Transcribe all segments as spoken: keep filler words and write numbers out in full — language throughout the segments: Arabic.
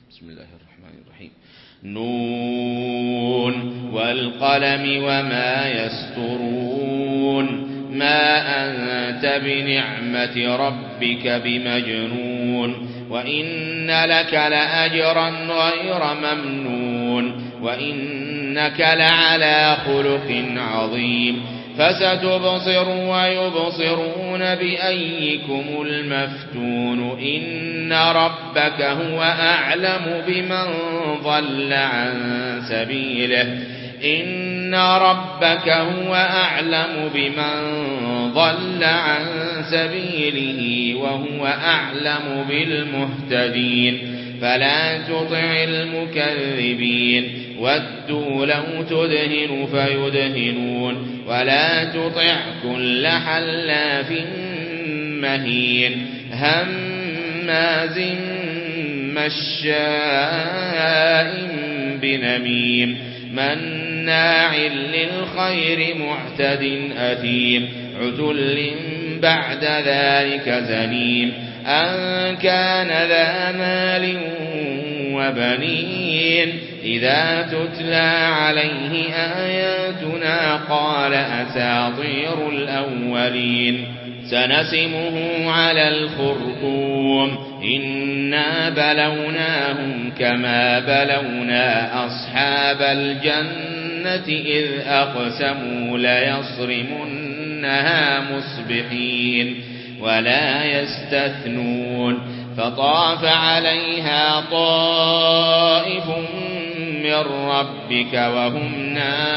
بسم الله الرحمن الرحيم. نون والقلم وما يسطرون ما أنت بنعمة ربك بمجنون وإن لك لأجرا غير ممنون وإنك لعلى خلق عظيم فستبصر ويبصرون بأيكم المفتون إن ربك هو أعلم بمن ضل عن سبيله إن ربك هو أعلم بمن ضل عن سبيله وهو أعلم بالمهتدين فلا تطع المكذبين ودوا لو تدهن فيدهنون ولا تطع كل حلاف مهين هماز مشاء بنميم مناع للخير معتد أثيم عتل بعد ذلك زنيم أن كان ذا مال وبنين إذا تتلى عليه آياتنا قال أساطير الأولين سنسمه على الخرطوم إنا بلوناهم كما بلونا أصحاب الجنة إذ أقسموا ليصرمنها مصبحين ولا يستثنون فطاف عليها طائف من ربك وهم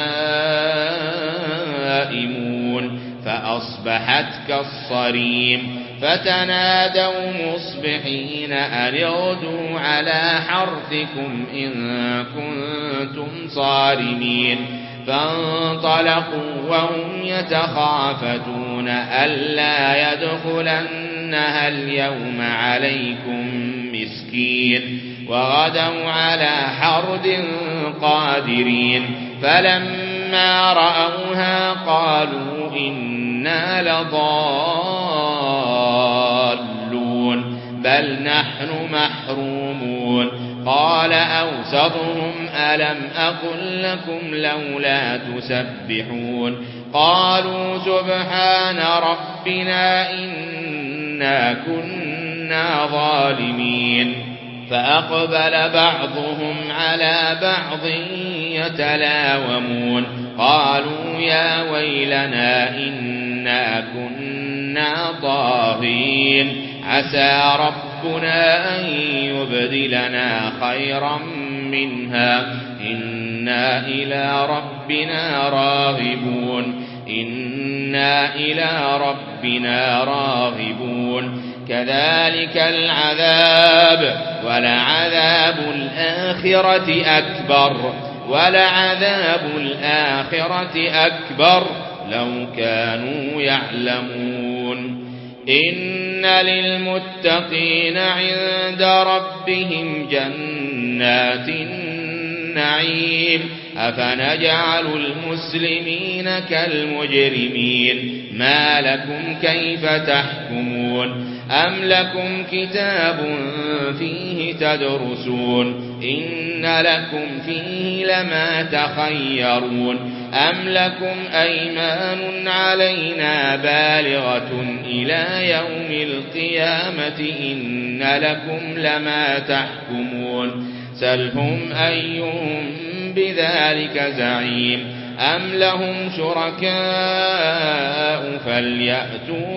نائمون فأصبحت كالصريم فتنادوا مصبحين أن اغدوا على حرثكم إن كنتم صارمين فانطلقوا وهم يتخافتون ألا يدخلنها اليوم عليكم مسكين وغدوا على حرد قادرين فلما رأوها قالوا إنا لضالون بل نحن محرومون قال أوسطهم ألم أقل لكم لولا تسبحون قالوا سبحان ربنا إنا كنا ظالمين فأقبل بعضهم على بعض يتلاومون قالوا يا ويلنا إنا كنا طاغين عسى ربنا أن يبدلنا خيرا منها إنا إلى ربنا راغبون إنا إلى ربنا راغبون كذلك العذاب ولعذاب الآخرة أكبر ولعذاب الآخرة أكبر لو كانوا يعلمون إن للمتقين عند ربهم جنات النعيم أفنجعل المسلمين كالمجرمين ما لكم كيف تحكمون أم لكم كتاب فيه تدرسون إن لكم فيه لما تخيرون أم لكم أيمان علينا بالغة إلى يوم القيامة إن لكم لما تحكمون سلهم أيهم بذلك زعيم أم لهم شركاء فليأتوا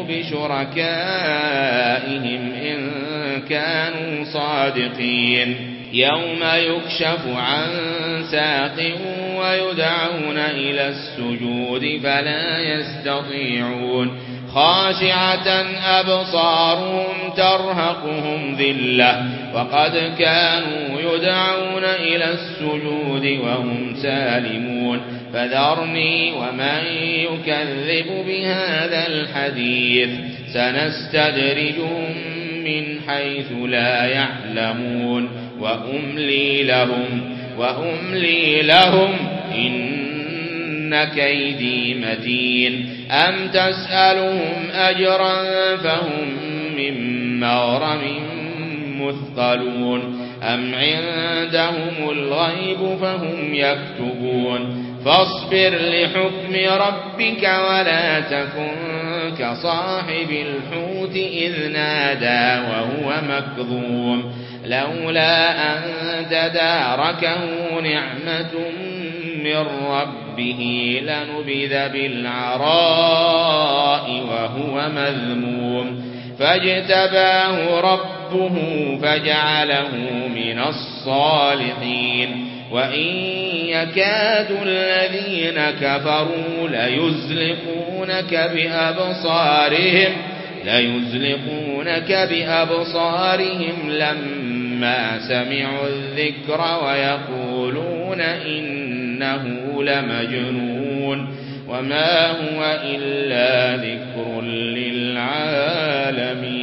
بشركائهم إن كانوا صادقين يوم يكشف عن ساق ويدعون إلى السجود فلا يستطيعون خاشعة أبصارهم ترهقهم ذلة وقد كانوا يدعون إلى السجود وهم سالمون فذرني ومن يكذب بهذا الحديث سنستدرجهم من حيث لا يعلمون وأملي لهم وأملي لهم إن كيدي متين أم تسألهم أجرا فهم من مغرم مثقلون أم عندهم الغيب فهم يكتبون فاصبر لحكم ربك ولا تكن كصاحب الحوت إذ نادى وهو مكظوم لولا أن تداركه نعمة من ربه لنبذ بالعراء وهو مذموم فاجتباه ربه فجعله من الصالحين وإن يكاد الذين كفروا ليزلقونك بأبصارهم ليزلقونك بأبصارهم لما سمعوا الذكر ويقولون إنه لمجنون وما هو إلا ذكر للعالمين.